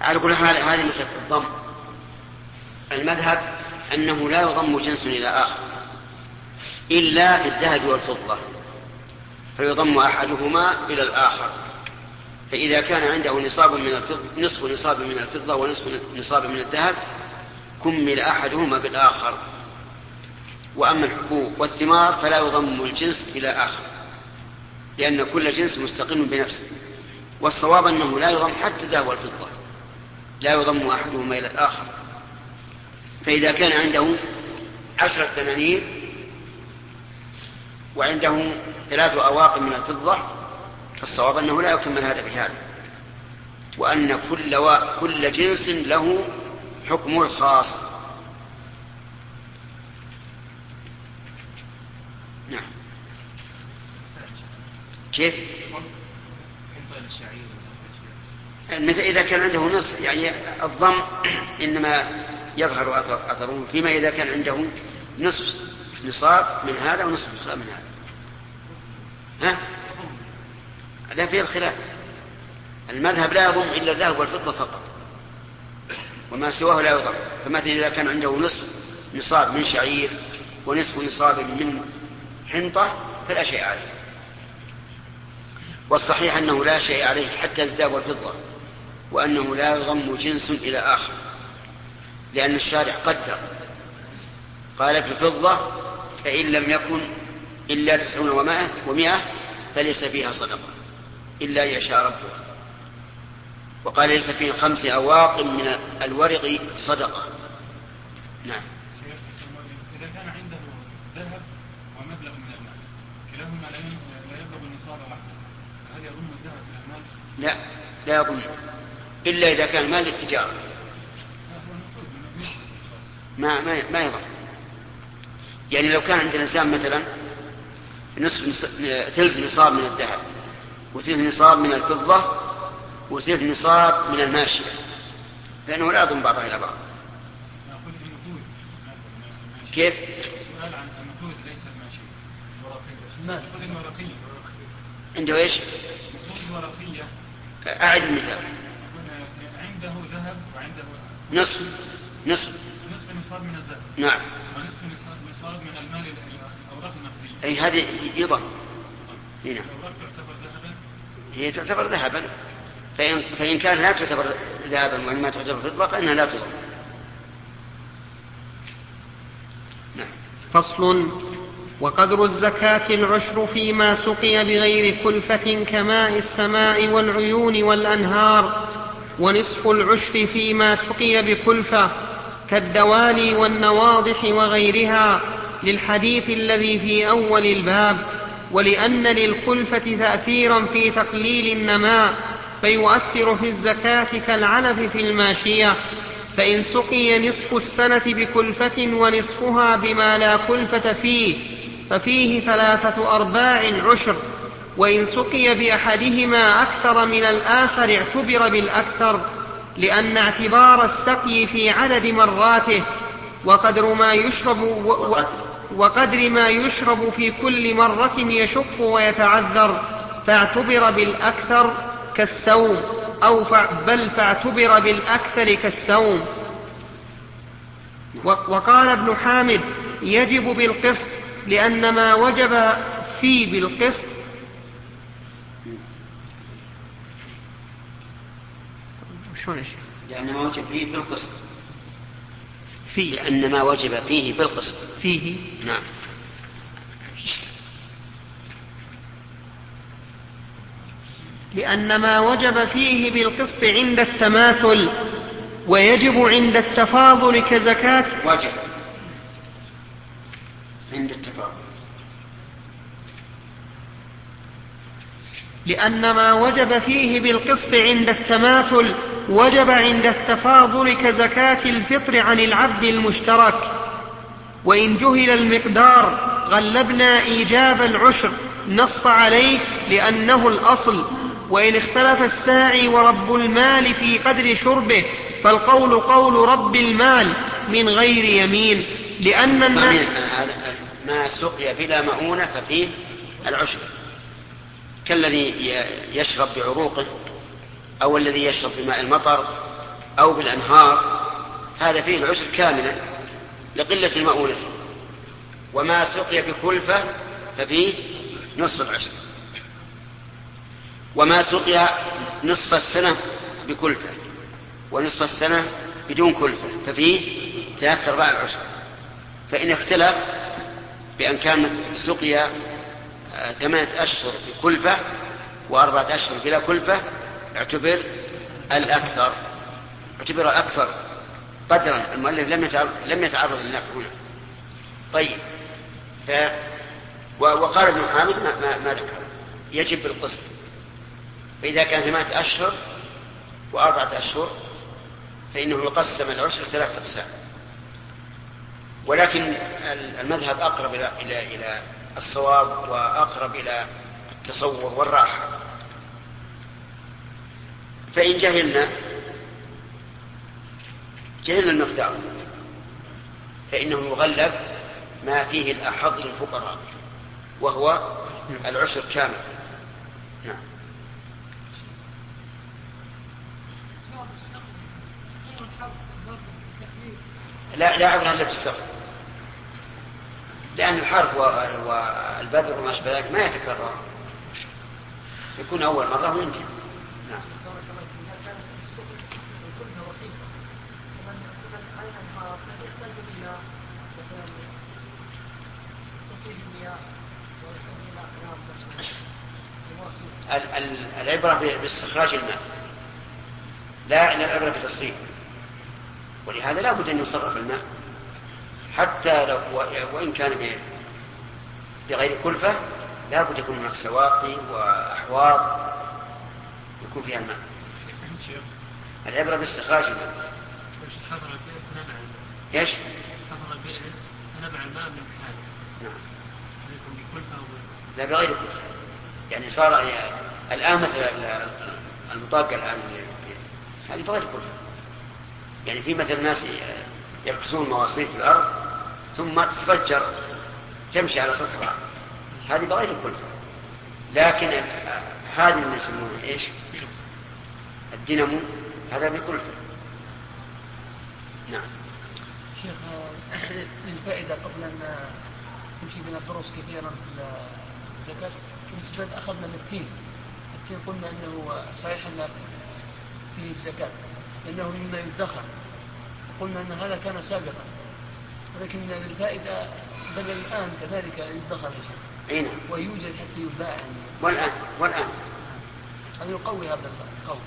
على كل حال هذه مسألة الضم. المذهب أنه لا يضم جنس إلى آخر إلا في الذهب والفضة، فيضم أحدهما إلى الآخر. فإذا كان عنده نصاب من الفضة، نصف نصاب من الفضة ونصف نصاب من الذهب، كمل أحدهما بالآخر. وأما الحبوب والثمار فلا يضم الجنس إلى آخر، لأن كل جنس مستقل بنفسه. والصواب أنه لا يضم حتى الذهب والفضة، لا يضم أحدهما إلى الآخر. فإذا كان عنده 10 دنانير وعنده 3 أواق من الفضة، فالصواب أنه لا يكمل هذا بهذا، وأن كل جنس له حكم الخاص. نعم. كيف؟ مثل إذا كان عنده نصف، يعني الضم إنما يظهر أثره فيما إذا كان عنده نصف نصاب من هذا ونصف نصاب من هذا. لا فيه الخلاف. المذهب لا يضم إلا الذهب والفضة فقط، وما سواه لا يضم. فمثلا إذا كان عنده نصف نصاب من شعير ونصف نصاب من حنطة فلا شيء عليه. والصحيح أنه لا شيء عليه حتى الذهب والفضة، وأنه لا يضم جنس إلى آخر، لأن الشارع قدر قال في الفضة فإن لم يكن إلا 90 و100 فليس فيها صدقة إلا يشاء ربها، وقال ليس فيه 5 أواق من الورق صدقة. نعم. إذا كان عنده ذهب ومبلغ من المال كلاهما لا يبلغ النصاب وحده، فهل يضم الذهب إلى المال؟ لا يضم إلا إذا كان مال للتجارة. ما يضم. يعني لو كان عند الإنسان مثلا ثلث نصاب من الذهب وثلث نصاب من الفضة وثلث نصاب من الماشية، فإنه لا يضم بعضها إلى بعض. كيف؟ السؤال عن النقود ليس الماشية، الورقية. عنده إيش؟ الورقية. أعد المثال. عنده ذهب وعنده نصف نصاب من الذهب. نعم. ونصف نصاب من المال الأوراق النقدية. أي هذه يضم. هنا. الأوراق تعتبر ذهبا. هي تعتبر ذهبا، فإن كان لا تعتبر ذهبا وإنما تعتبر فضة فإنها لا تضم. نعم. فصل. وقدر الزكاة العشر فيما سقي بغير كلفة كماء السماء والعيون والأنهار، ونصف العشر فيما سقي بكلفة كالدوالي والنواضح وغيرها، للحديث الذي في أول الباب، ولأن للكلفة تأثيرا في تقليل النماء فيؤثر في الزكاة كالعلف في الماشية. فإن سقي نصف السنة بكلفة ونصفها بما لا كلفة فيه ففيه 3/4 عشر، وإن سقي بأحدهما أكثر من الآخر اعتبر بالأكثر، لأن اعتبار السقي في عدد مراته وقدر ما يشرب في كل مرة يشق ويتعذر، فاعتبر بالأكثر كالسوم، بل فاعتبر بالأكثر كالسوم. وقال ابن حامد يجب بالقسط، لأن ما وجب فيه بالقسط لأن ما وجب فيه بالقسط لأن ما وجب فيه بالقسط فيه. نعم. لأن ما وجب فيه بالقسط عند التماثل، ويجب عند التفاضل كزكاة. واجب عند التفاضل. لأن ما وجب فيه بالقسط عند التماثل وجب عند التفاضل كزكاة الفطر عن العبد المشترك. وإن جهل المقدار غلبنا إيجاب العشر، نص عليه لأنه الأصل. وإن اختلف الساعي ورب المال في قدر شربه فالقول قول رب المال من غير يمين، لأن ما سقي بلا مؤونة ففيه العشر، كالذي يشرب بعروقه أو الذي يشرب بماء المطر أو بالأنهار هذا فيه العشر كاملا لقلة المؤونة. وما سقي بكلفة ففيه نصف العشر. وما سقي نصف السنة بكلفة ونصف السنة بدون كلفة ففيه 3/4 العشر. فإن اختلف بأن كان سقي 8 أشهر بكلفة و4 أشهر بلا كلفة اعتبر الأكثر قدرا. المؤلف لم يتعرض للنفع هنا. طيب وقال ابن حامد ما ذكر يجب بالقسط. فإذا كان 8 أشهر و4 أشهر فإنه يقسم العشر 3 أقسام. ولكن المذهب أقرب إلى الصواب وأقرب إلى التصور والراحة. فإن جهلنا المقدار فإنه يغلب ما فيه الأحظ للفقراء وهو العشر كامل. نعم. لا عبرها إلا بالسقف، لأن الحرث والبذر وما أشبه ذلك ما يتكرر، يكون أول مرة وينتهي. نعم. العبرة باستخراج الماء لا العبرة بتصريف، ولهذا لا بد أن يصرف الماء حتى لو وإن كان بغير كلفة لا بد يكون هناك سواقي وأحواض يكون فيها الماء. العبرة باستخراج الماء. ايش؟ نبع الماء من حاله. نعم. لا بغير كلفة، يعني صار الآن مثلا المطاقة الآن هذه بغير كلفة. يعني في مثل ناس يركسون مواسير في الأرض ثم تتفجر تمشي على سطح الأرض، هذه بغير كلفة. لكن هذه اللي يسمونها ايش؟ الدينامو، هذا بكلفة. نعم. شيخ للفائدة قبل أن تمشي بنا الدروس كثيرا في الزكاة، بالنسبة أخذنا بالتين قلنا أنه صحيح أن فيه الزكاة لأنه مما يدخر، قلنا أن هذا كان سابقا، ولكن للفائدة بل الآن كذلك يدخر شيء ويوجد حتى يباع والآن هذا يقوي هذا القول.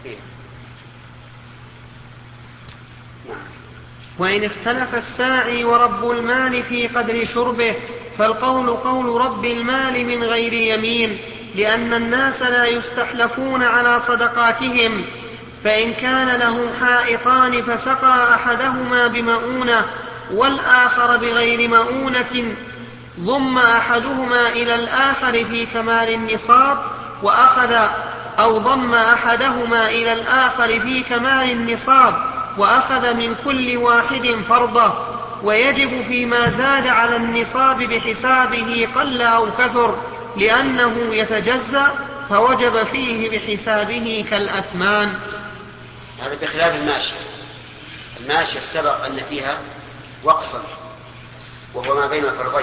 نعم. وإن اختلف الساعي ورب المال في قدر شربه فالقول قول رب المال من غير يمين، لأن الناس لا يستحلفون على صدقاتهم. فإن كان له حائطان فسقى أحدهما بمؤونة والآخر بغير مؤونة ضم أحدهما إلى الآخر في كمال النصاب أو ضم أحدهما إلى الآخر في كمال النصاب وأخذ من كل واحد فرضه، ويجب فيما زاد على النصاب بحسابه قل أو كثر، لأنه يتجزأ فوجب فيه بحسابه كالأثمان. هذا بخلاف الماشية السبق أن فيها وقصا وهو ما بين الفرضين،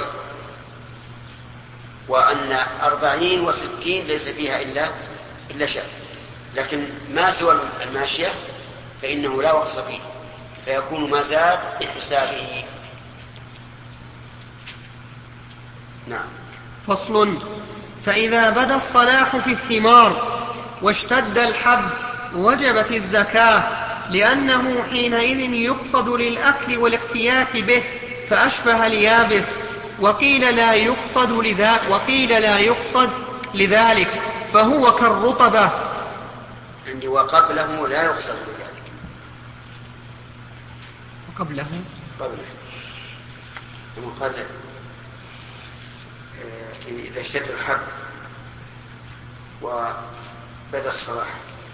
وأن 40 و60 ليس فيها إلا شاة. لكن ما سوى الماشية فإنه لا وقص فيه، فيكون ما زاد بحسابه. نعم. فصل. فإذا بدا الصلاح في الثمار واشتد الحب وجبت الزكاة، لأنه حينئذ يقصد للأكل والاقتيات به فأشبه اليابس، وقيل لا يقصد لذلك فهو كالرطبة. عندي وقبله لا يقصد لذلك. وقبله قال إذا اشتد الحب وبدا الصلاح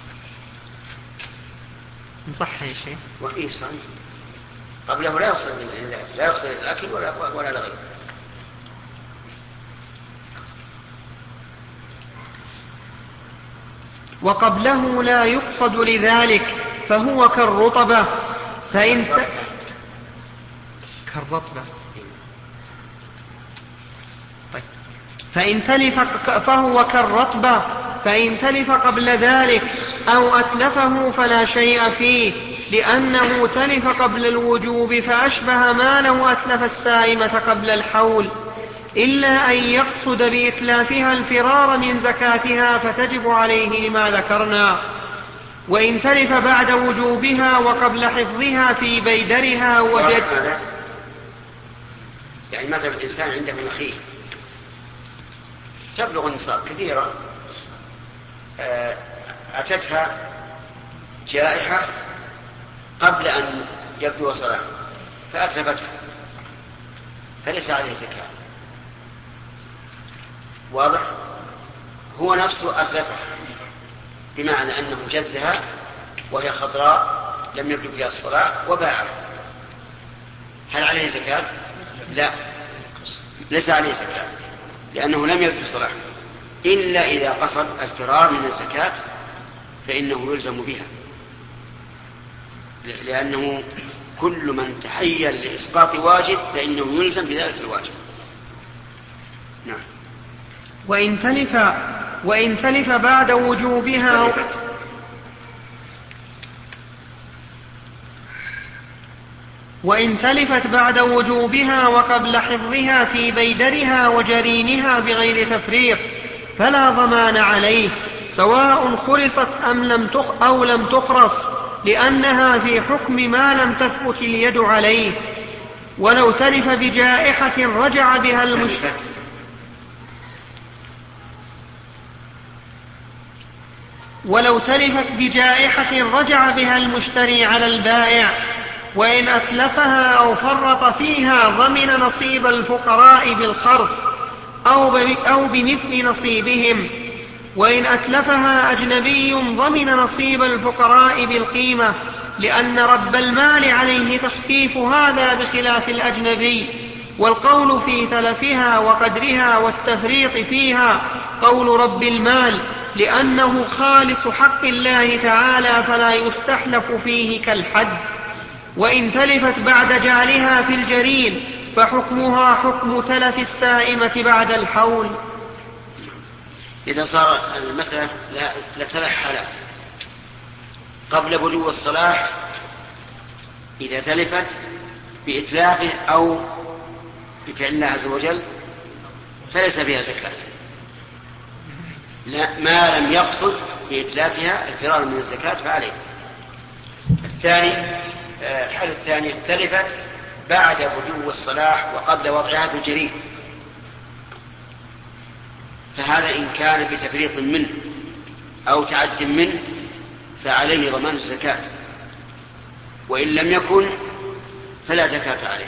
صح يا شيخ. وإيه صحيح. قبله لا يقصد للأكل ولا لغيره. وقبله لا يقصد لذلك فهو كالرطبة فهو كالرطبة فإن تلف قبل ذلك أو أتلفه فلا شيء فيه، لأنه تلف قبل الوجوب فأشبه ما لو أتلف السائمة قبل الحول، إلا أن يقصد بإتلافها الفرار من زكاتها فتجب عليه لما ذكرنا. وإن تلف بعد وجوبها وقبل حفظها في بيدرها وجد. يعني مثلا الإنسان عنده نخيل تبلغ النصاب كثيرا، أتتها جائحة قبل أن يبدو صلاحه فأتلفتها فليس عليه زكاة. واضح؟ هو نفسه أتلفها بمعنى أنه جدها وهي خضراء لم يبدو فيها الصلاح وباعها، هل عليه زكاة؟ لا، ليس عليه زكاة، لأنه لم يبدو صلاح، إلا إذا قصد الفرار من الزكاة فإنه يلزم بها، لأنه كل من تحيل لإسقاط واجب فإنه يلزم بذلك الواجب. نعم. وإن تلف بعد وجوبها وإن تلفت بعد وجوبها وقبل حفظها في بيدرها وجرينها بغير تفريط فلا ضمان عليه، سواء خرصت أو لم تخرص، لأنها في حكم ما لم تثبت اليد عليه. ولو تلف بجائحة رجع بها المشتري على البائع، وإن أتلفها أو فرط فيها ضمن نصيب الفقراء بالخرص أو بمثل نصيبهم، وإن أتلفها أجنبي ضمن نصيب الفقراء بالقيمة، لأن رب المال عليه تخفيف هذا بخلاف الأجنبي. والقول في تلفها وقدرها والتفريط فيها قول رب المال، لأنه خالص حق الله تعالى فلا يستحلف فيه كالحد. وإن تلفت بعد جعلها في الجرين فحكمها حكم تلف السائمة بعد الحول. إذا صار المسألة لثلاث حالات: قبل بلوغ الصلاح إذا تلفت بإتلافه أو بفعل الله عز وجل فليس فيها زكاة، ما لم يقصد بإتلافها الفرار من الزكاة فعليه. الحالة الثانية تلفت بعد بدو الصلاح وقبل وضعها في الجرين، فهذا إن كان بتفريط منه أو تعد منه فعليه ضمان الزكاة، وإن لم يكن فلا زكاة عليه.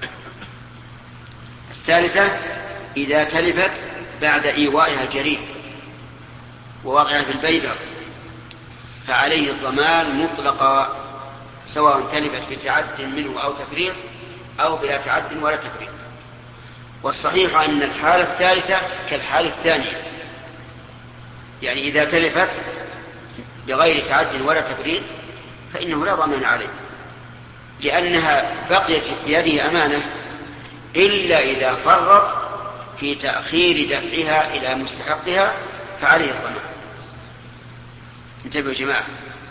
الثالثة إذا تلفت بعد إيوائها الجرين ووضعها في البيدر فعليه الضمان مطلقا، سواء تلفت بتعد منه أو تفريط أو بلا تعد ولا تفريط. والصحيح أن الحالة الثالثة كالحالة الثانية، يعني إذا تلفت بغير تعد ولا تفريط فإنه لا ضمان عليه، لأنها بقيت بيده أمانة إلا إذا فرط في تأخير دفعها إلى مستحقها فعليه الضمان. انتبهوا يا جماعة،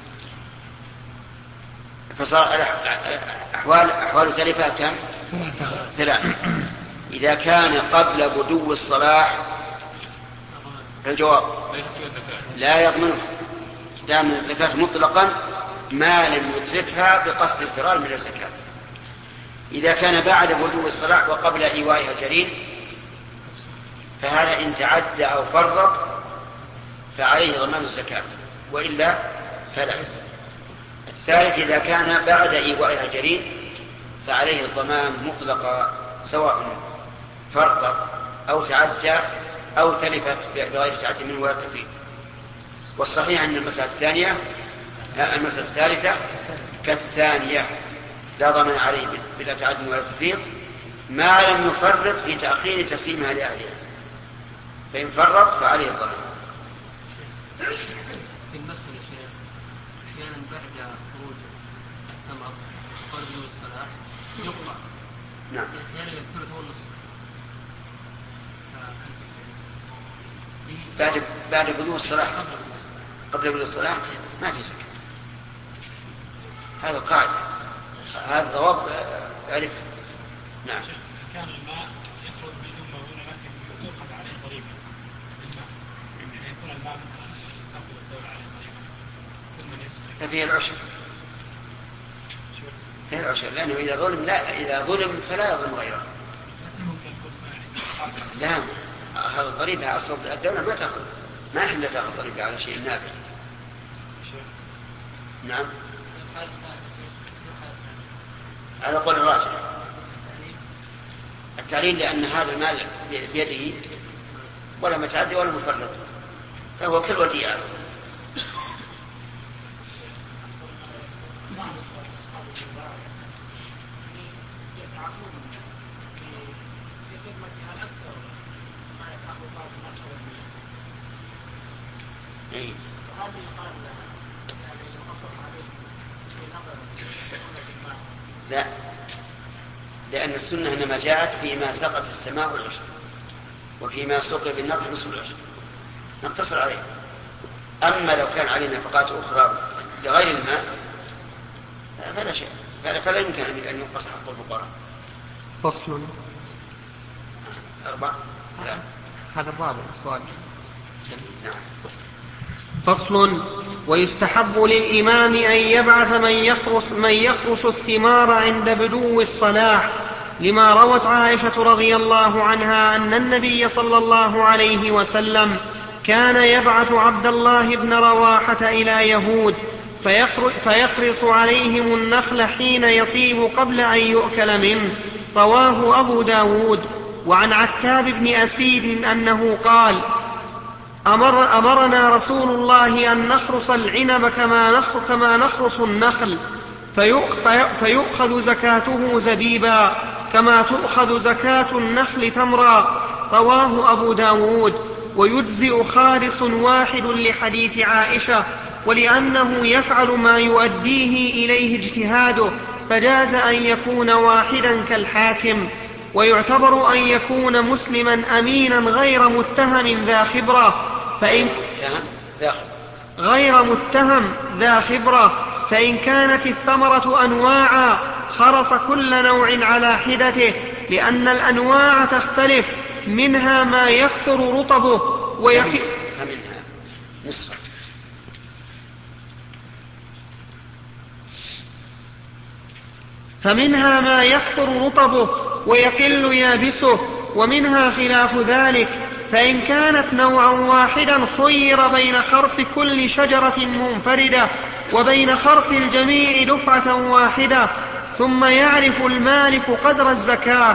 فصار أحوال تلفها كم؟ ثلاثة. إذا كان قبل بدو الصلاح فالجواب لا يضمنه، لا من الزكاة مطلقا ما لم يتلفها بقصد الفرار من الزكاة. إذا كان بعد بدو الصلاح وقبل إيوائها الجرين فهذا إن تعدى أو فرط فعليه ضمان الزكاة، وإلا فلا. الثالث إذا كان بعد إيوائها الجرين فعليه الضمان مطلقا، سواء فرط أو تعدى أو تلفت بغير تعد منه ولا تفريط. والصحيح أن المسألة الثالثة كالثانية، لا ضمان عليه بلا تعد ولا تفريط ما لم يفرط في تأخير تسليمها لأهلها، فإن فرط فعليه الضمان. في النخل يا شيخ أحيانا بعد قال ابن الصلاح يقطع. نعم. يعني الثلث هو النصف. بعد بدو الصلاح قبل بدو الصلاح ما في زكاة. هذا القاعدة، هذا ضوابط أعرفها. نعم. كان الماء يخرج بالأمة هنا لكن يؤخذ عليه ضريبة الماء، يعني يكون الماء مثلا تأخذ الدولة عليه ضريبة ثم يسقي. ففيه العشر. فيه العشر لأنه إذا ظلم فلا يظلم غيره. لا، هذا الضريبة أصل الدولة ما تأخذ، ما إلا تأخذ ضريبة على شيء نابع. نعم. على قول الراجح التعليل، لأن هذا المال بيده ولا متعدي ولا مفرط، فهو كالوديعة. إيه؟ لا، لأن السنة إنما جاءت فيما سقط السماء والعشر، وفيما سقي بالنضح نصف العشر نقتصر عليه. أما لو كان علينا نفقات أخرى لغير الماء فلا شيء، فلا يمكن أن ينقص حق الفقراء. فصل. 4. لا، هذا الرابع سؤال. نعم. فصل. ويستحب للإمام أن يبعث من يخرس الثمار عند بدو الصلاح، لما روت عائشة رضي الله عنها أن النبي صلى الله عليه وسلم كان يبعث عبد الله بن رواحة إلى يهود فيخرس عليهم النخل حين يطيب قبل أن يؤكل منه. رواه أبو داود. وعن عتاب بن أسيد أنه قال: أمرنا رسول الله أن نخرس العنب كما نخرس النخل، فيؤخذ زكاته زبيبا كما تؤخذ زكاة النخل تمرا. رواه أبو داود. ويجزئ خالص واحد لحديث عائشة، ولأنه يفعل ما يؤديه إليه اجتهاده فجاز أن يكون واحدا كالحاكم. ويعتبر أن يكون مسلما أمينا غير متهم ذا خبرة، فإن كانت الثمرة أنواعا خرس كل نوع على حدته، لأن الأنواع تختلف، منها ما يكثر رطبه ويقل يابسه، ومنها خلاف ذلك. فإن كانت نوعا واحدا خير بين خرس كل شجرة منفردة وبين خرس الجميع دفعة واحدة، ثم يعرف المالك قدر الزكاة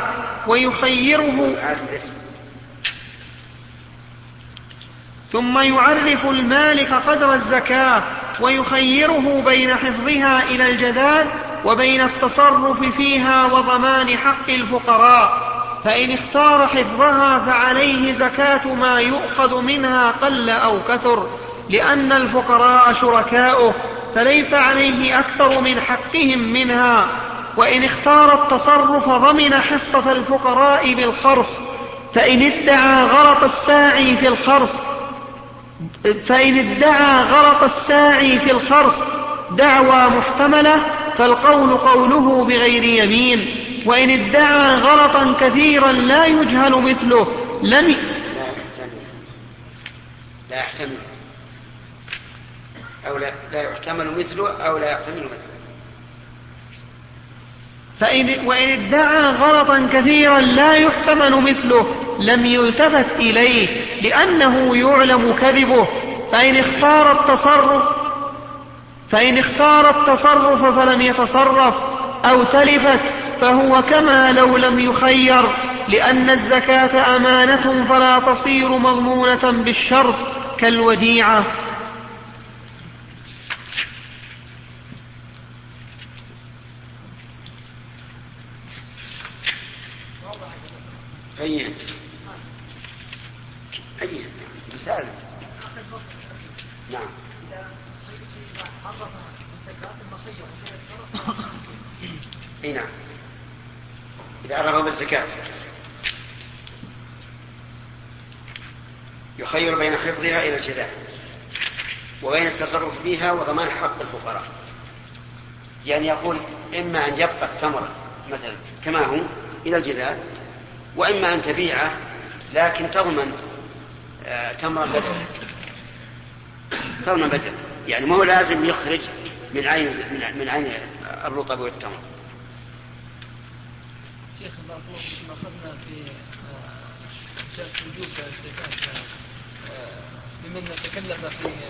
ويخيره بين حفظها إلى الجذاذ وبين التصرف فيها وضمان حق الفقراء. فإن اختار حفظها فعليه زكاة ما يؤخذ منها قل أو كثر، لأن الفقراء شركاؤه فليس عليه أكثر من حقهم منها. وإن اختار التصرف ضمن حصة الفقراء بالخرص، فإن ادعى غلط الساعي في الخرص دعوى محتملة فالقول قوله بغير يمين. وإن ادعى غلطا كثيرا لا يجهل مثله لا يحتمل أو لا يحتمل مثله أو لا يحتمل مثله. وإن ادعى غلطا كثيرا لا يحتمل مثله لم يلتفت إليه، لأنه يعلم كذبه. فإن اختار التصرف فلم يتصرف أو تلفت فهو كما لو لم يخير، لأن الزكاة أمانة فلا تصير مضمونة بالشرط كالوديعة. أي مثال. نعم. اي نعم، إذا عرفه بالزكاة يخير بين حفظها إلى الجزاء وبين التصرف فيها وضمان حق الفقراء. يعني يقول إما أن يبقى التمر مثلا كما هو إلى الجزاء، وإما أن تبيعه لكن تضمن تمر بدل، يعني ما هو لازم يخرج من عين الرطب والتمر. شيخ الله ما أخذنا في وجوب الزكاة لمن تكلف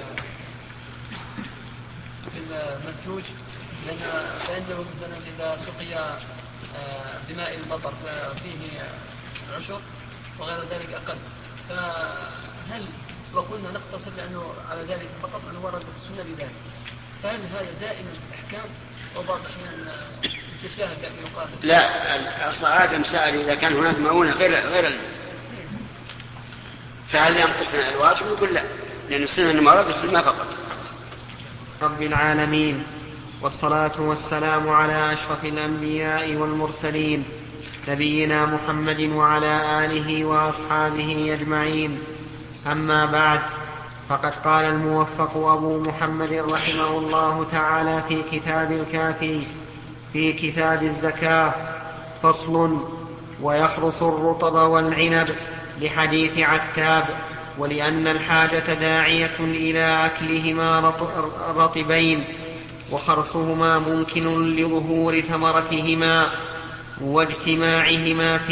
في المنتوج، فإنه مثلا إذا سقي بماء المطر فيه عشر وغير ذلك أقل، فهل وقلنا نقتصر لأنه على ذلك فقط أنه ورد السنة بذلك، فهل هذا دائما في الأحكام وبعض الأحيان يتساهل بأن يقال؟ لا، أصل آدم سأل إذا كان هناك مؤونة غير الماء فهل ينقصنا الواجب؟ نقول لا، لأن السنة أنه وردت في الماء فقط. رب العالمين، والصلاة والسلام على أشرف الأنبياء والمرسلين نبينا محمد وعلى آله وأصحابه أجمعين. أما بعد، فقد قال الموفق أبو محمد رحمه الله تعالى في كتاب الكافي في كتاب الزكاة: فصل: ويخرص الرطب والعنب، لحديث عتاب، ولأن الحاجة داعية إلى أكلهما رطبين، وخرصهما ممكن لظهور ثمرتهما واجتماعها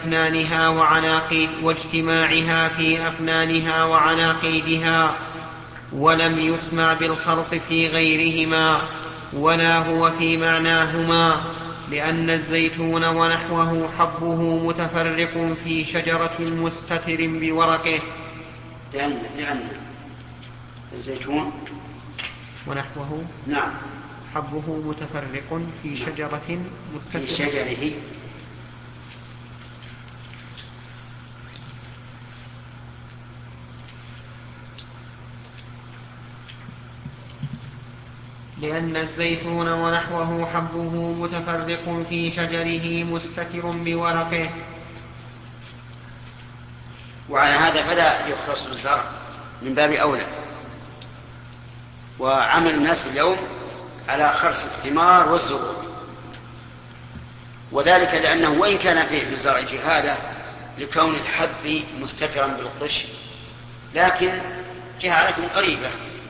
في أفنانها وعناقيدها، ولم يسمع بالخرص في غيرهما ولا هو في معناهما، لأن الزيتون ونحوه حبه متفرق في شجرة مستتر بورقه. لأن الزيتون ونحوه نعم حبه متفرق في شجرة مستتر في شجره لأن الزيتون ونحوه حبه متفرق في شجره مستتر بورقه. وعلى هذا فلا يخرص الزرع من باب أولى. وعمل الناس اليوم على خرص الثمار والزروع، وذلك لأنه وإن كان فيه في الزرع جهالة لكون الحب مستترا بالقش، لكن جهالة قريبة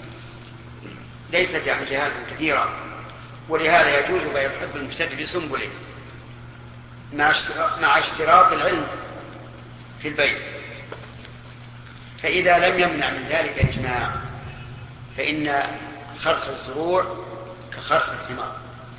ليست يعني جهالة كثيرة، ولهذا يجوز بيع الحب المستتر بسنبله مع اشتراط العلم في البيع. فإذا لم يمنع من ذلك إجماع فإن خرص الزروع كخرص الثمار.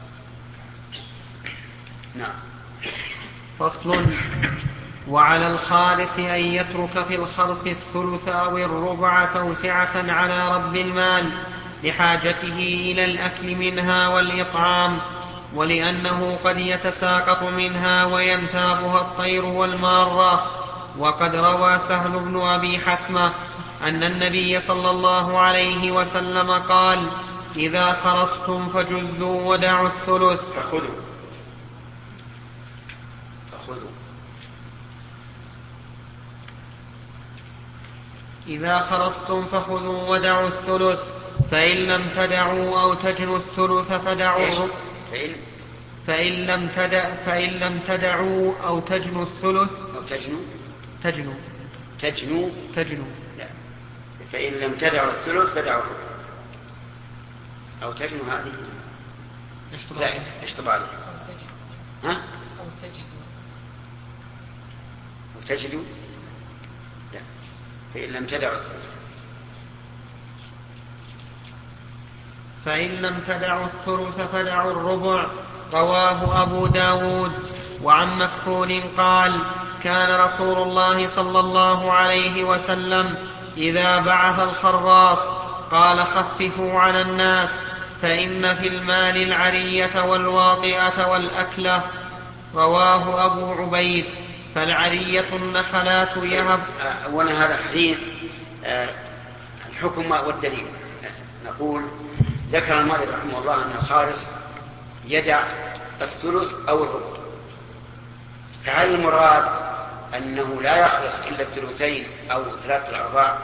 نعم. فصل: وعلى الخالص أن يترك في الخرص الثلث أو الربع توسعة على رب المال لحاجته إلى الأكل منها والإطعام، ولأنه قد يتساقط منها وينتابها الطير والمارة. وقد روى سهل بن أبي حثمة أن النبي صلى الله عليه وسلم قال: إذا خرصتم فجذوا ودعوا الثلث. إذا خرصتم فخذوا ودعوا الثلث، فإن لم تدعوا أو تجنوا الثلث فدعوا الربع. فإن لم تدعوا أو تجنوا الثلث أو تجنوا لا، فإن لم تدعوا الثلث فدعوا الربع. أو تجنوا هذه زائد اشطب عليها. ها؟ أو تجدوا لا، فإن لم تدعوا الثلث. فإن لم تدعوا الثلث فدعوا الربع. رواه أبو داود. وعن مكحول قال: كان رسول الله صلى الله عليه وسلم إذا بعث الخراص قال: خففوا على الناس، فإن في المال العرية والواطئة والأكلة. رواه أبو عبيد. فالعرية النخلات يهب. أولا هذا الحديث الحكم والدليل. نقول ذكر المؤلف رحمه الله أن الخارص يدع الثلث أو الربع. فهل المراد أنه لا يخلص إلا الثلثين أو 3/4،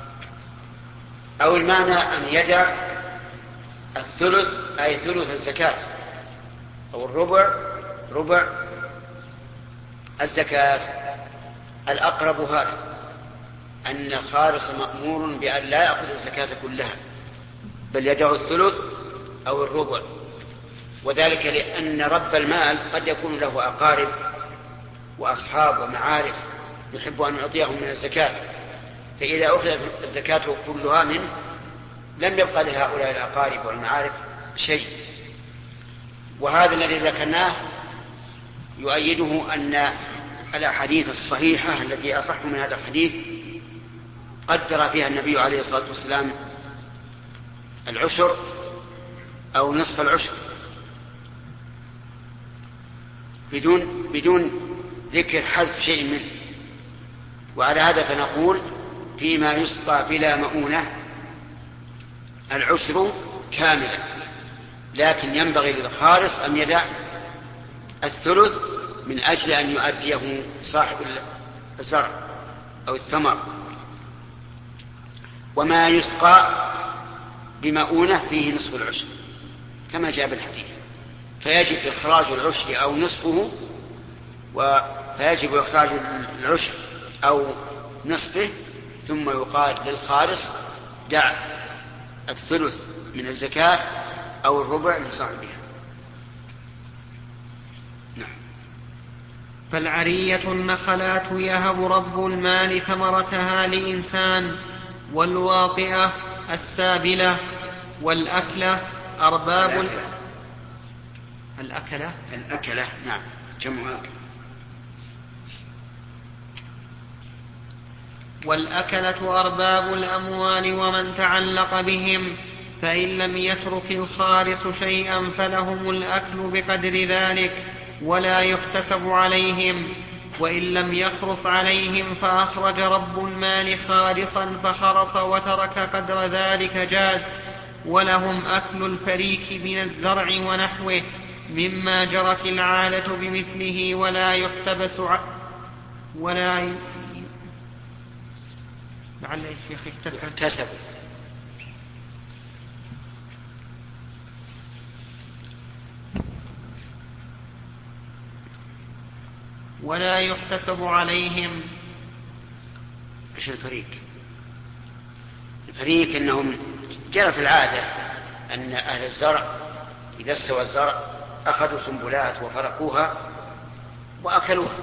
أو المعنى أن يدع الثلث أي ثلث الزكاة، أو الربع ربع الزكاة؟ الأقرب هذا، أن الخالص مأمور بأن لا يأخذ الزكاة كلها، بل يدع الثلث أو الربع، وذلك لأن رب المال قد يكون له أقارب وأصحاب ومعارف يحب أن يعطيهم من الزكاة، فإذا أخذت الزكاة كلها منه لم يبقى لهؤلاء الأقارب والمعارف شيء. وهذا الذي ذكرناه يؤيده أن الأحاديث الصحيحة التي أصح من هذا الحديث قدر فيها النبي عليه الصلاة والسلام العشر أو نصف العشر بدون ذكر حذف شيء منه. وعلى هذا فنقول فيما يسقى بلا مؤونة العشر كاملا، لكن ينبغي للخالص أن يدع الثلث من أجل أن يؤديه صاحب الزرع أو الثمر. وما يسقى بمؤونة فيه نصف العشر كما جاء بالحديث، فيجب إخراج العشر أو نصفه، فيجب إخراج العشر أو نصفه، ثم يقال للخالص دع الثلث من الزكاة أو الربع لصاحبها. نعم. فالعرية النخلات يهب رب المال ثمرتها لإنسان، والواطئة السابلة، والأكلة أرباب الأكلة نعم جمع أكل. والأكلة أرباب الأموال ومن تعلق بهم، فإن لم يترك الخالص شيئا فلهم الأكل بقدر ذلك ولا يحتسب عليهم، وإن لم يخرص عليهم فأخرج رب المال خالصا فخرص وترك قدر ذلك جاز، ولهم أكل الفريك من الزرع ونحوه مما جرت العادة بمثله ولا يحتبس لعل الشيخ يحتسب ولا يحتسب عليهم. ايش الفريق؟ الفريق انهم جرت العاده ان اهل الزرع اذا استوى الزرع اخذوا سنبلات وفرقوها واكلوها،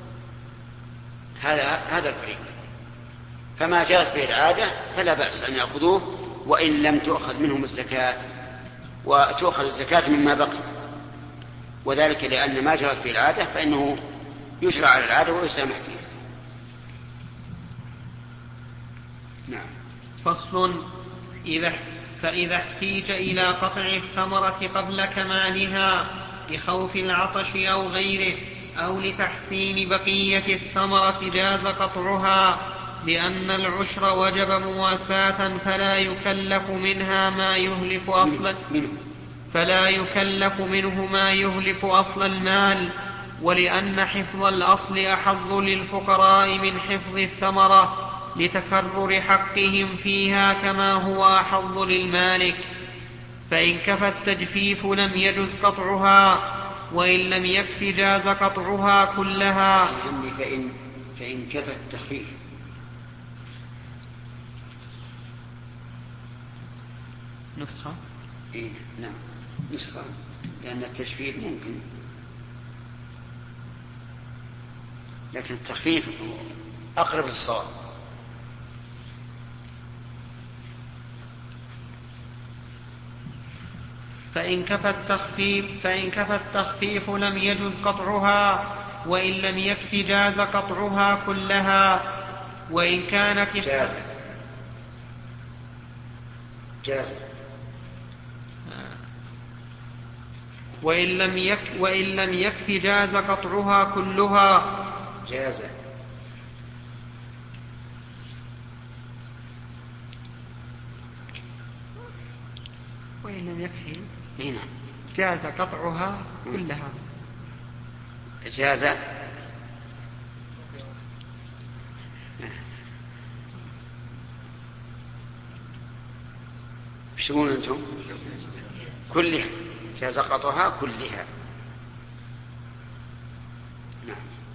هذا الفريق. فما جرت به العاده فلا باس ان ياخذوه وان لم تؤخذ منهم الزكاه، وتؤخذ الزكاه مما بقي، وذلك لان ما جرت به العاده فانه يشرع على العاده ويسامح فيه. نعم. فصل. فإذا احتيج إلى قطع الثمرة قبل كمالها لخوف العطش أو غيره أو لتحسين بقية الثمرة جاز قطعها، لأن العشر وجب مواساة فلا يكلف منه ما يهلك أصل المال، ولأن حفظ الأصل أحظ للفقراء من حفظ الثمرة لتكرر حقهم فيها كما هو أحظ للمالك. فإن كفى التجفيف لم يجز قطعها، وإن لم يكف جاز قطعها كلها. فإن كفى التخفيف نسخة نعم نسخة، لأن التجفيف ممكن، لكن التخفيف أقرب للصواب. فإن كفى التخفيف لم يجز قطعها، وإن لم يكف جاز قطعها كلها. وإن كانت جاز وإن لم يكف جاز قطعها كلها. جاز وإن لم يكفي هنا جاز قطعها كلها. جاز وش تقولون أنتم؟ كلها، جاز قطعها كلها. نعم.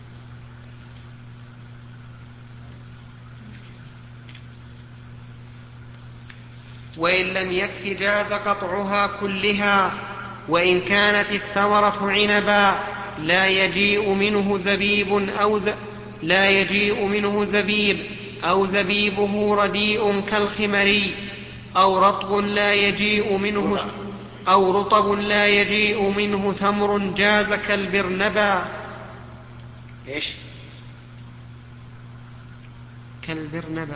وإن لم يكف جاز قطعها كلها، وإن كانت الثمرة عنبا لا يجيء منه زبيب أو زبيبه رديء كالخمري، أو رطب لا يجيء منه تمر جاز كالبرنبا. إيش؟ كالبرنبا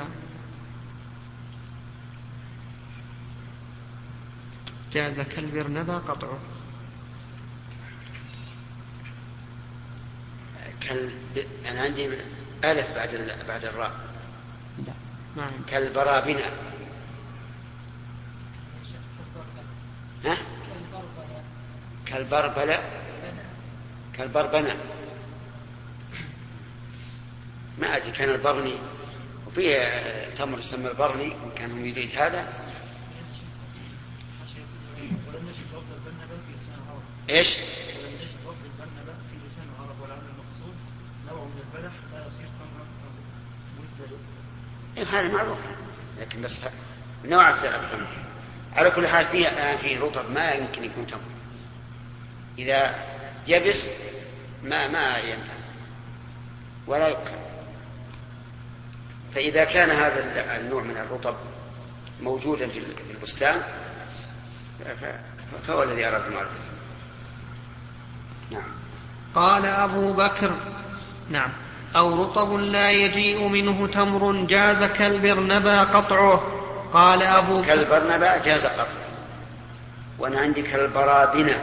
جاز كالبرنبا قطعه. أنا عندي ألف بعد الراء. لا ما عندي. كالبرابنة. ها؟ كالبربنة ما أدري. كان البرني وفيه تمر يسمى البرني، إن كان هم يريد هذا. إيش؟ هذا معروف، لكن بس نوع الثمر. على كل حال فيه رطب ما يمكن يكون تمر، إذا يبس ما ينفع ولا يؤكل. فإذا كان هذا النوع من الرطب موجودا في البستان فهو الذي أراد المؤلف. نعم. قال أبو بكر: نعم. أو رطب لا يجيء منه تمر جاز كالبرنبا قطعه. قال أبو بكر: كالبرنبا جاز قطعه، وأنا عندي كالبرابنة.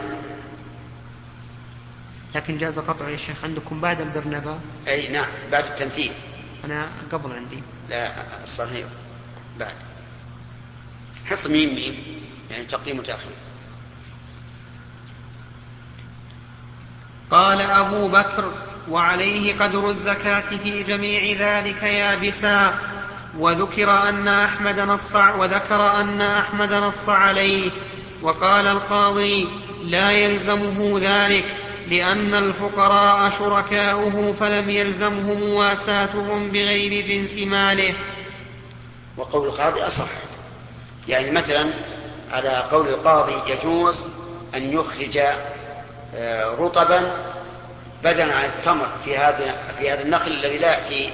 لكن جاز قطعه يا شيخ عندكم بعد البرنبا؟ أي نعم، بعد التمثيل. أنا قبل عندي. لا الصحيح بعد. حط ميم يعني تقديم وتأخير. قال أبو بكر: وعليه قدر الزكاة في جميع ذلك يابسا. وذكر أن أحمد نص عليه. وقال القاضي: لا يلزمه ذلك، لأن الفقراء شركاؤه فلم يلزمه مواساتهم بغير جنس ماله. وقول القاضي أصح، يعني مثلا على قول القاضي يجوز أن يخرج رطبا بدلا عن التمر في هذا النخل الذي لا يأتي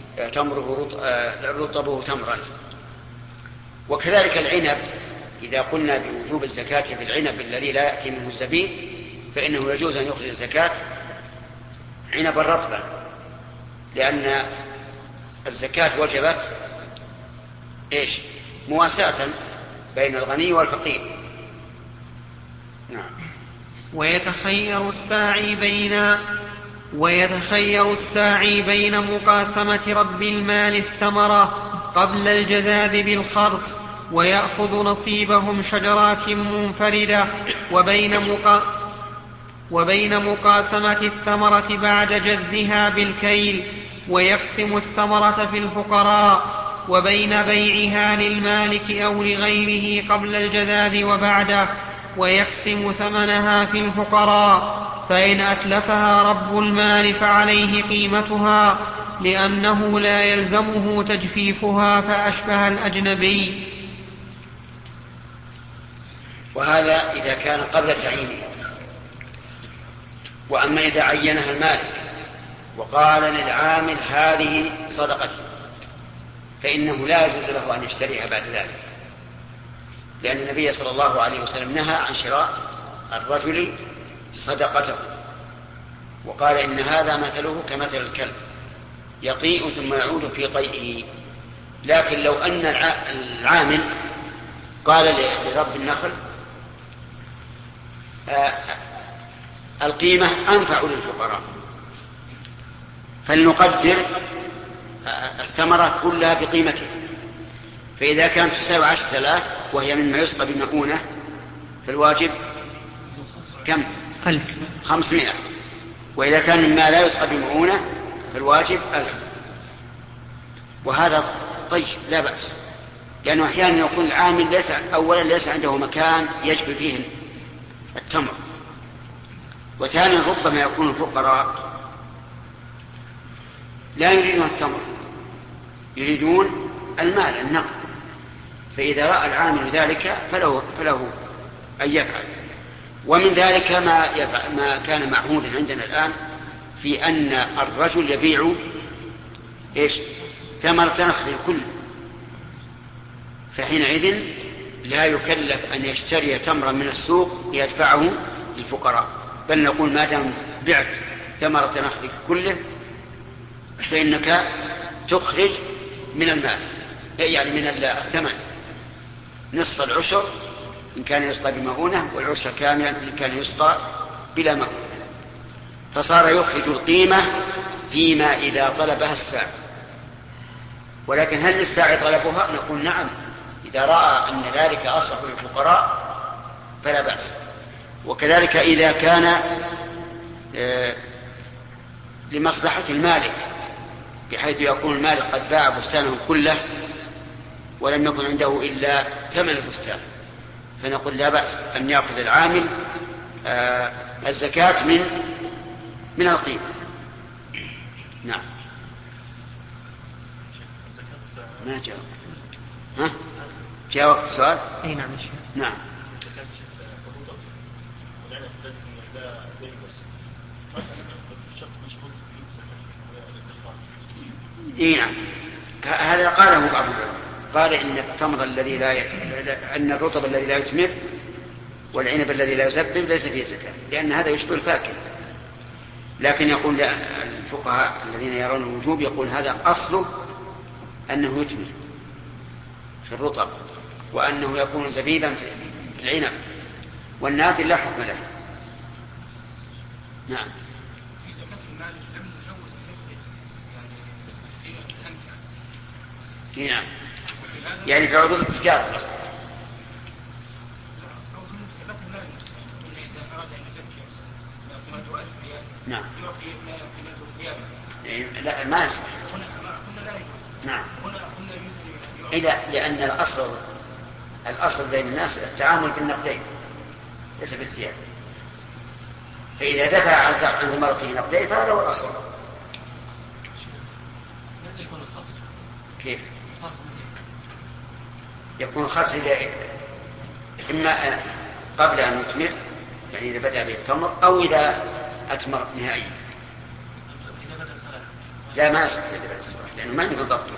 رطبه تمرا. وكذلك العنب، إذا قلنا بوجوب الزكاة في العنب الذي لا يأتي منه الزبيب، فإنه يجوز أن يخرج الزكاة عنبا رطبا، لأن الزكاة وجبت إيش؟ مواساة بين الغني والفقير. نعم. ويتخير الساعي بين مقاسمة رب المال الثمرة قبل الجذاذ بالخرص، ويأخذ نصيبهم شجرات منفردة، وبين مقاسمة الثمرة بعد جذها بالكيل، ويقسم الثمرة في الفقراء، وبين بيعها للمالك أو لغيره قبل الجذاذ وبعده، ويقسم ثمنها في الفقراء. فإن أتلفها رب المال فعليه قيمتها، لأنه لا يلزمه تجفيفها فأشبه الأجنبي. وهذا إذا كان قبل تعيينه. وأما إذا عينها المالك وقال للعامل هذه صدقتي، فإنه لا يجوز له أن يشتريها بعد ذلك، لأن النبي صلى الله عليه وسلم نهى عن شراء الرجل صدقته، وقال إن هذا مثله كمثل الكلب يقيء ثم يعود في قيئه. لكن لو أن العامل قال لرب النخل القيمة أنفع للفقراء، فلنقدر الثمرة كلها بقيمتها، فإذا كانت تساوي 10,000 وهي مما يسقى بمؤونة فالواجب كم؟ 500. وإذا كان مما لا يسقى بمؤونة فالواجب 1000. وهذا طيب لا بأس، لأنه أحيانا يكون العامل أولا ليس عنده مكان يجب فيه التمر، وثانيا ربما يكون الفقراء لا يريدون التمر، يريدون المال النقد، فإذا رأى العامل ذلك فله أن يفعل. ومن ذلك ما كان معهودا عندنا الآن في أن الرجل يبيع ثمرة نخله كله، فحينئذ لا يكلف أن يشتري تمرا من السوق ليدفعه للفقراء، بل نقول ما دام بعت ثمرة نخلك كله فإنك تخرج من المال، يعني من الثمن نصف العشر إن كان يسقى بمؤونة، والعشر كاملا إن كان يسقى بلا مؤونة. فصار يخرج القيمة فيما إذا طلبها الساعي. ولكن هل للساعي طلبها؟ نقول نعم، إذا رأى أن ذلك أصلح للفقراء فلا بأس. وكذلك إذا كان لمصلحة المالك، بحيث يكون المالك قد باع بستانه كله ولم يكن عنده إلا ثمن البستان، فنقول لا بأس أن يأخذ العامل الزكاة من القيمة. نعم. ما جاء جاء وقت السؤال؟ أي نعم الشيخ. نعم. نعم، هذا قاله بعض العلماء، قال إن التمر الذي أن الرطب الذي لا يثمر والعنب الذي لا يزبب ليس فيه زكاة، لأن هذا يشبه الفاكهة. لكن يقول الفقهاء الذين يرون الوجوب يقول هذا أصله أنه يثمر في الرطب، وأنه يكون زبيبا في العنب، والناتج لا حكم له. نعم. نعم، يعني في عروض التجارة قصدي. نعم. لا ما يصح. نعم. لأن الأصل بين الناس التعامل بالنقدين ليس بالثياب، فإذا دفع عن ثمرته نقدين فهذا هو الأصل. كيف يكون الخاص إما قبل أن يثمر، يعني إذا بدأ به التمر، أو إذا أثمر نهائيا. لا ما يصح إذا بدأ الصلاة، لأنه ما يمكن ضبطه.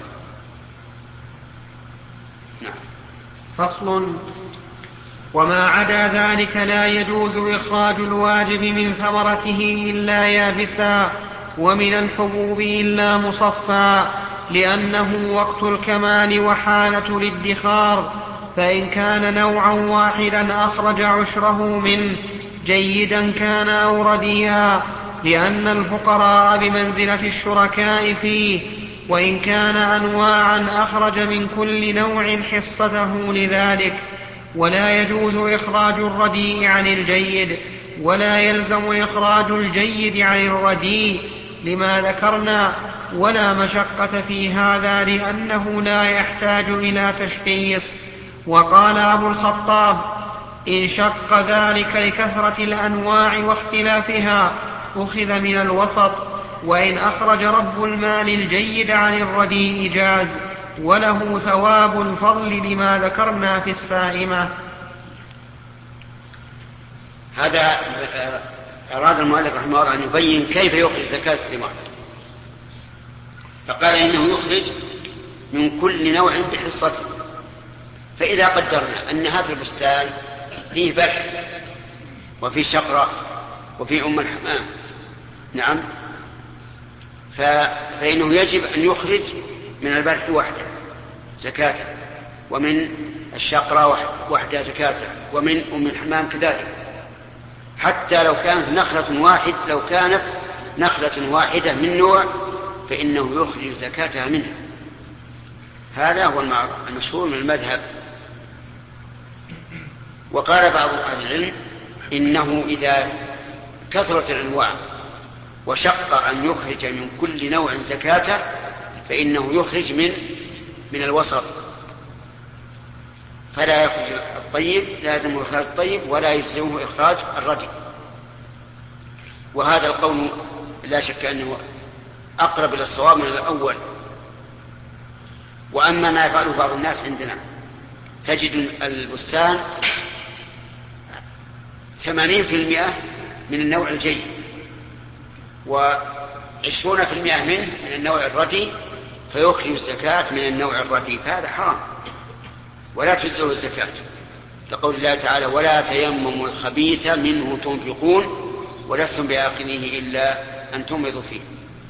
نعم. فصل. وما عدا ذلك لا يجوز إخراج الواجب من ثمرته إلا يابسا، ومن الحبوب إلا مصفى، لأنه وقت الكمال وحالة الادخار، فإن كان نوعا واحدا أخرج عشره منه جيدا كان أو رديا، لأن الفقراء بمنزلة الشركاء فيه، وإن كان أنواعا أخرج من كل نوع حصته لذلك. ولا يجوز إخراج الرديء عن الجيد، ولا يلزم إخراج الجيد عن الرديء لما ذكرنا، ولا مشقة في هذا لأنه لا يحتاج إلى تشخيص. وقال أبو الخطاب: إن شق ذلك لكثرة الأنواع واختلافها أخذ من الوسط، وإن أخرج رب المال الجيد عن الرديء جاز، وله ثواب الفضل لما ذكرنا في السائمة. هذا أراد المؤلف رحمه الله أن يبين كيف يخرج زكاة الثمار، فقال إنه يخرج من كل نوع بحصته. فإذا قدرنا أن هذا البستان فيه بلح وفيه شقرة وفيه أم الحمام، نعم، فإنه يجب أن يخرج من البلح وحده زكاته، ومن الشقرة وحده زكاته، ومن أم الحمام كذلك، حتى لو كانت نخلة واحدة من نوع فإنه يخرج زكاتها منها. هذا هو المشهور من المذهب. وقال بعض أهل العلم إنه إذا كثرت الأنواع وشق أن يخرج من كل نوع زكاته فإنه يخرج من الوسط، فلا يخرج الطيب، لازم إخراج الطيب ولا يجزمه إخراج الردي. وهذا القول لا شك أنه أقرب إلى الصواب من الأول. وأما ما يفعله بعض الناس عندنا، تجد البستان 80% من النوع الجيد و20% منه من النوع الردي، فيخرج الزكاة من النوع الردي، فهذا حرام ولا تجزئه الزكاة، لقول الله تعالى: ولا تيمموا الخبيث منه تنفقون ولستم بآخذيه إلا أن تمضوا فيه.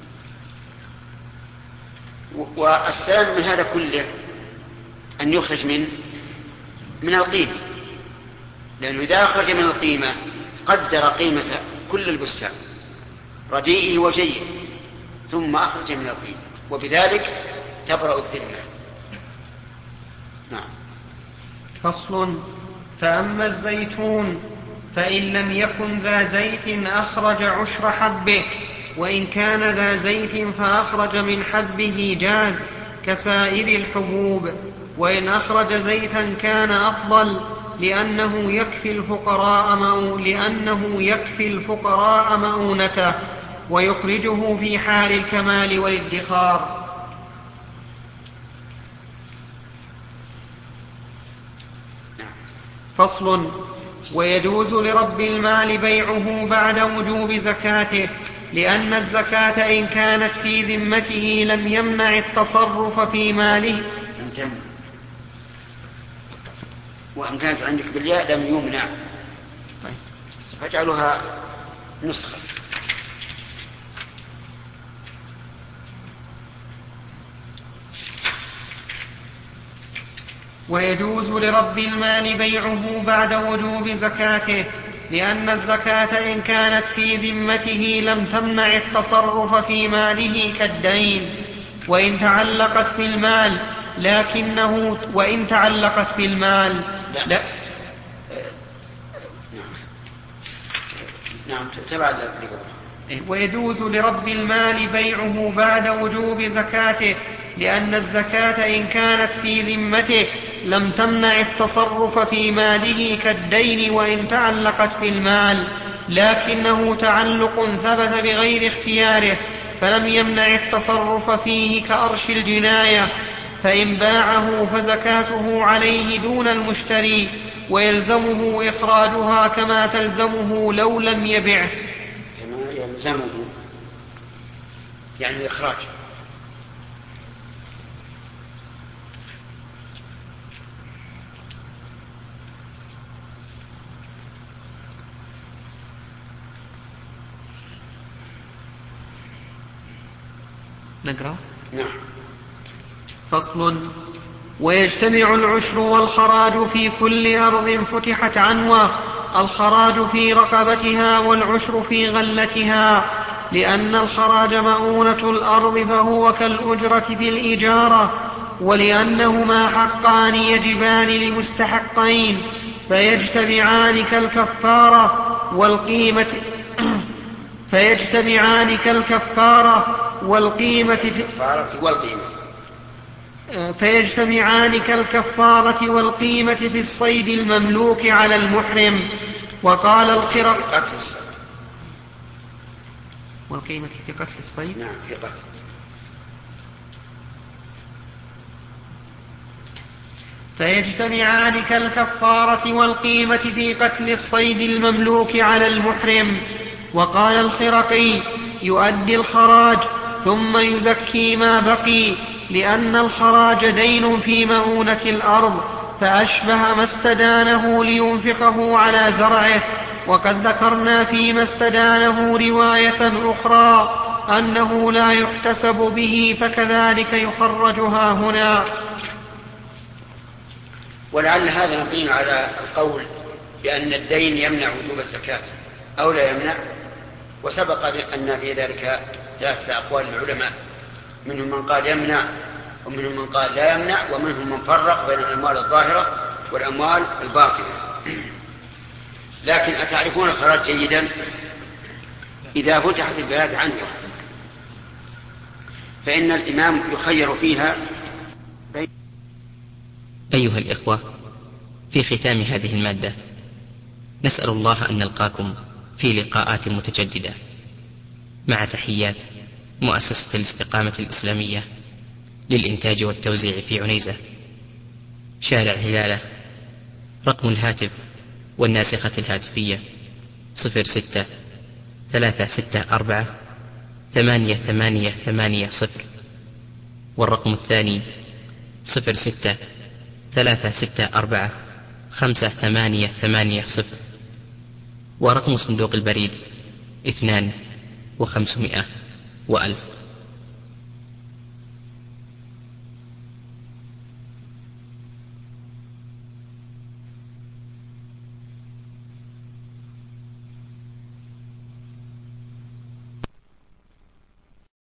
والسلام من هذا كله أن يخرج من القيمة، لأنه إذا أخرج من القيمة قدر قيمة كل البستان رديئه وجيد ثم أخرج من القيمة، وبذلك تبرأ الذمة. نعم. فصل: فأما الزيتون فإن لم يكن ذا زيت أخرج عشر حبه، وإن كان ذا زيت فأخرج من حبه جاز كسائر الحبوب، وإن أخرج زيتا كان أفضل لأنه يكفي الفقراء مؤونته ويخرجه في حال الكمال والادخار. فصل: ويجوز لرب المال بيعه بعد وجوب زكاته، لأن الزكاة إن كانت في ذمته لم يمنع التصرف في ماله. وإن كانت عندك بالياء لم يمنع، فاجعلها نسخة. ويجوز لرب المال بيعه بعد وجوب زكاته، لأن الزكاة إن كانت في ذمته لم تمنع التصرف في ماله كالدين، وإن تعلقت بالمال لا. نعم. تبع. ويجوز لرب المال بيعه بعد وجوب زكاته، لأن الزكاة إن كانت في ذمته لم تمنع التصرف في ماله كالدين، وإن تعلقت بالمال لكنه تعلق ثبت بغير اختياره فلم يمنع التصرف فيه كأرش الجناية، فإن باعه فزكاته عليه دون المشتري، ويلزمه إخراجها كما تلزمه لو لم يبعه. كما يلزمه يعني الإخراج. نقرأ. نعم. فصل: ويجتمع العشر والخراج في كل أرض فتحت عنوة، الخراج في رقبتها والعشر في غلتها، لأن الخراج مؤونة الأرض فهو كالأجرة في الإجارة، ولأنهما حقان يجبان لمستحقين فيجتمعان كالكفارة والقيمة في الصيد المملوك على المحرم. وقال الخرقي والقيمة في قتل الصيد. نعم، في قتل. فيجتمعان كالكفارة والقيمة في قتل الصيد المملوك على المحرم. وقال الخرقي: يؤدي الخراج ثم يزكي ما بقي، لأن الخراج دين في مؤونة الأرض، فأشبه ما استدانه لينفقه على زرعه. وقد ذكرنا فيما استدانه رواية أخرى أنه لا يحتسب به، فكذلك يخرجها هنا. ولعل هذا مبين على القول بأن الدين يمنع وجوب الزكاة أو لا يمنع، وسبق أن في ذلك 3 أقوال العلماء، منهم من قال يمنع، ومنهم من قال لا يمنع، ومنهم من فرق بين الأموال الظاهرة والأموال الباطنة. لكن أتعرفون الخراج جيدا؟ إذا فتحت البلاد عنده فإن الإمام يخير فيها. أيها الإخوة، في ختام هذه المادة نسأل الله أن نلقاكم في لقاءات متجددة، مع تحيات مؤسسة الاستقامة الإسلامية للإنتاج والتوزيع في عنيزة، شارع هلالة. رقم الهاتف والناسخة الهاتفية 06-364-8880، والرقم الثاني 06-364-5880، ورقم صندوق البريد 2500 و1000.